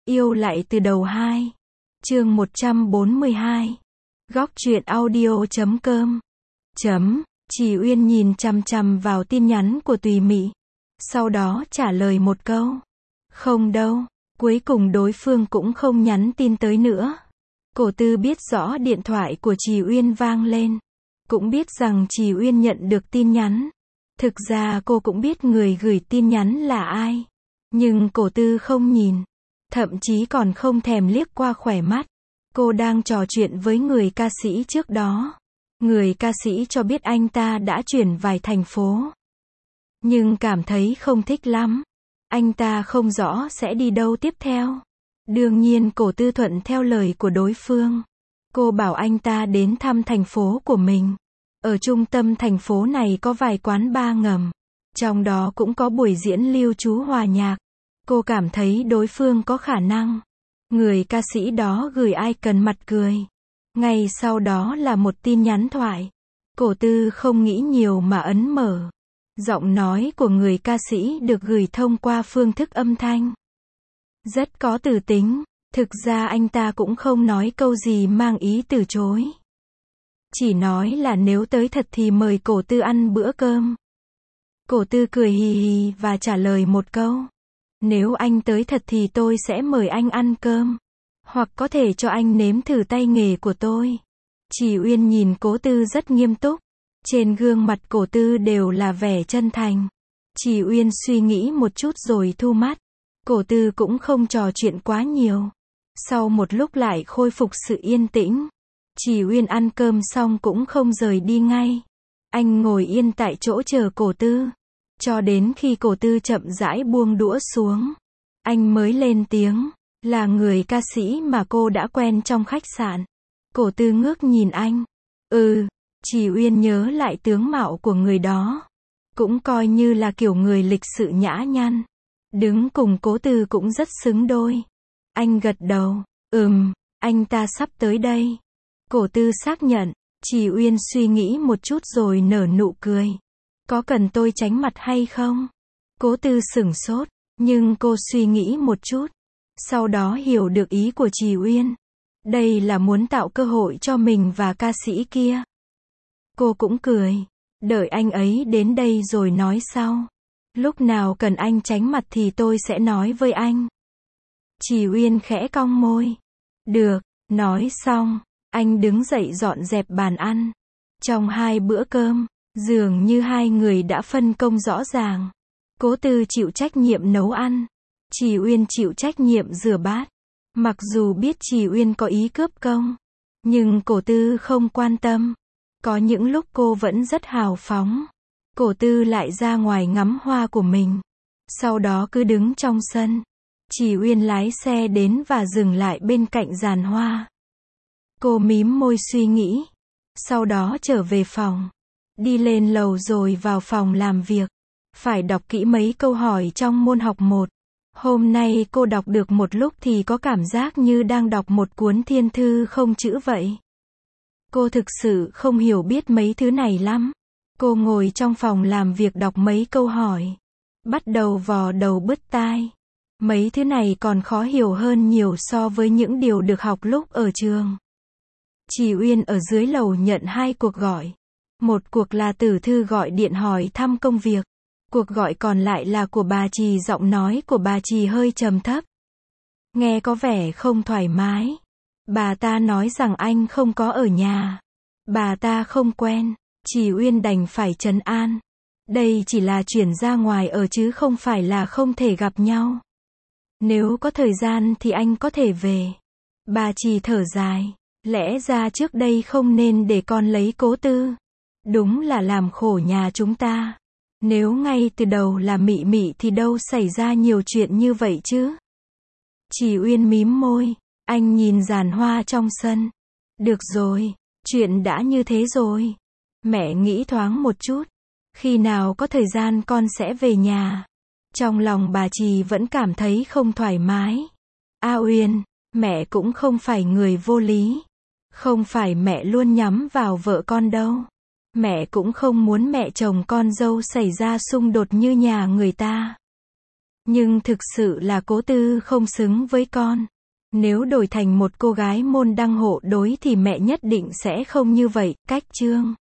Yêu lại từ đầu 2. Chương 142. Góc truyện audio.com. Chỉ Uyên nhìn chằm chằm vào tin nhắn của Tùy Mị. Sau đó trả lời một câu. Không đâu. Cuối cùng đối phương cũng không nhắn tin tới nữa. Cổ Tư biết rõ điện thoại của Trì Uyên vang lên. Cũng biết rằng Trì Uyên nhận được tin nhắn. Thực ra cô cũng biết người gửi tin nhắn là ai. Nhưng Cổ Tư không nhìn. Thậm chí còn không thèm liếc qua khóe mắt. Cô đang trò chuyện với người ca sĩ trước đó. Người ca sĩ cho biết anh ta đã chuyển vài thành phố. Nhưng cảm thấy không thích lắm. Anh ta không rõ sẽ đi đâu tiếp theo. Đương nhiên Cổ Tư thuận theo lời của đối phương. Cô bảo anh ta đến thăm thành phố của mình. Ở trung tâm thành phố này có vài quán bar ngầm. Trong đó cũng có buổi diễn lưu trú hòa nhạc. Cô cảm thấy đối phương có khả năng. Người ca sĩ đó gửi icon mặt cười. Ngay sau đó là một tin nhắn thoại. Cổ Tư không nghĩ nhiều mà ấn mở. Giọng nói của người ca sĩ được gửi thông qua phương thức âm thanh. Rất có từ tính. Thực ra anh ta cũng không nói câu gì mang ý từ chối. Chỉ nói là nếu tới thật thì mời Cổ Tư ăn bữa cơm. Cổ Tư cười hì hì và trả lời một câu. Nếu anh tới thật thì tôi sẽ mời anh ăn cơm. Hoặc có thể cho anh nếm thử tay nghề của tôi. Trì Uyên nhìn Cổ Tư rất nghiêm túc. Trên gương mặt Cổ Tư đều là vẻ chân thành. Trì Uyên suy nghĩ một chút rồi thu mắt. Cổ Tư cũng không trò chuyện quá nhiều. Sau một lúc lại khôi phục sự yên tĩnh. Trì Uyên ăn cơm xong cũng không rời đi ngay. Anh ngồi yên tại chỗ chờ Cổ Tư. Cho đến khi Cổ Tư chậm rãi buông đũa xuống. Anh mới lên tiếng. Là người ca sĩ mà cô đã quen trong khách sạn. Cổ Tư ngước nhìn anh. Trì Uyên nhớ lại tướng mạo của người đó. Cũng coi như là kiểu người lịch sự nhã nhặn. Đứng cùng Cổ Tư cũng rất xứng đôi. Anh gật đầu. Anh ta sắp tới đây. Cổ Tư xác nhận. Trì Uyên suy nghĩ một chút rồi nở nụ cười. Có cần tôi tránh mặt hay không? Cổ Tư sửng sốt. Nhưng cô suy nghĩ một chút. Sau đó hiểu được ý của Trì Uyên. Đây là muốn tạo cơ hội cho mình và ca sĩ kia. Cô cũng cười. Đợi anh ấy đến đây rồi nói sau. Lúc nào cần anh tránh mặt thì tôi sẽ nói với anh. Trì Uyên khẽ cong môi. Được, nói xong. Anh đứng dậy dọn dẹp bàn ăn. Trong 2 bữa cơm, dường như hai người đã phân công rõ ràng. Cổ Tư chịu trách nhiệm nấu ăn. Trì Uyên chịu trách nhiệm rửa bát. Mặc dù biết Trì Uyên có ý cướp công. Nhưng Cổ Tư không quan tâm. Có những lúc cô vẫn rất hào phóng. Cổ Tư lại ra ngoài ngắm hoa của mình. Sau đó cứ đứng trong sân. Trì Uyên lái xe đến và dừng lại bên cạnh giàn hoa. Cô mím môi suy nghĩ. Sau đó trở về phòng. Đi lên lầu rồi vào phòng làm việc. Phải đọc kỹ mấy câu hỏi trong môn học 1. Hôm nay cô đọc được một lúc thì có cảm giác như đang đọc một cuốn thiên thư không chữ vậy. Cô thực sự không hiểu biết mấy thứ này lắm. Cô ngồi trong phòng làm việc đọc mấy câu hỏi. Bắt đầu vò đầu bứt tai. Mấy thứ này còn khó hiểu hơn nhiều so với những điều được học lúc ở trường. Trì Uyên ở dưới lầu nhận 2 cuộc gọi. Một cuộc là Tử Thư gọi điện hỏi thăm công việc. Cuộc gọi còn lại là của bà Trì. Giọng nói của bà Trì hơi trầm thấp. Nghe có vẻ không thoải mái. Bà ta nói rằng anh không có ở nhà. Bà ta không quen. Trì Uyên đành phải trấn an. Đây chỉ là chuyển ra ngoài ở chứ không phải là không thể gặp nhau. Nếu có thời gian thì anh có thể về. Bà Trì thở dài. Lẽ ra trước đây không nên để con lấy Cổ Tư. Đúng là làm khổ nhà chúng ta. Nếu ngay từ đầu là Mị Mị thì đâu xảy ra nhiều chuyện như vậy chứ. Trì Uyên mím môi. Anh nhìn giàn hoa trong sân. Được rồi. Chuyện đã như thế rồi. Mẹ nghĩ thoáng một chút. Khi nào có thời gian con sẽ về nhà. Trong lòng bà Trì vẫn cảm thấy không thoải mái. Uyên, mẹ cũng không phải người vô lý. Không phải mẹ luôn nhắm vào vợ con đâu. Mẹ cũng không muốn mẹ chồng con dâu xảy ra xung đột như nhà người ta. Nhưng thực sự là Cố Tư không xứng với con. Nếu đổi thành một cô gái môn đăng hộ đối thì mẹ nhất định sẽ không như vậy, cách Trương.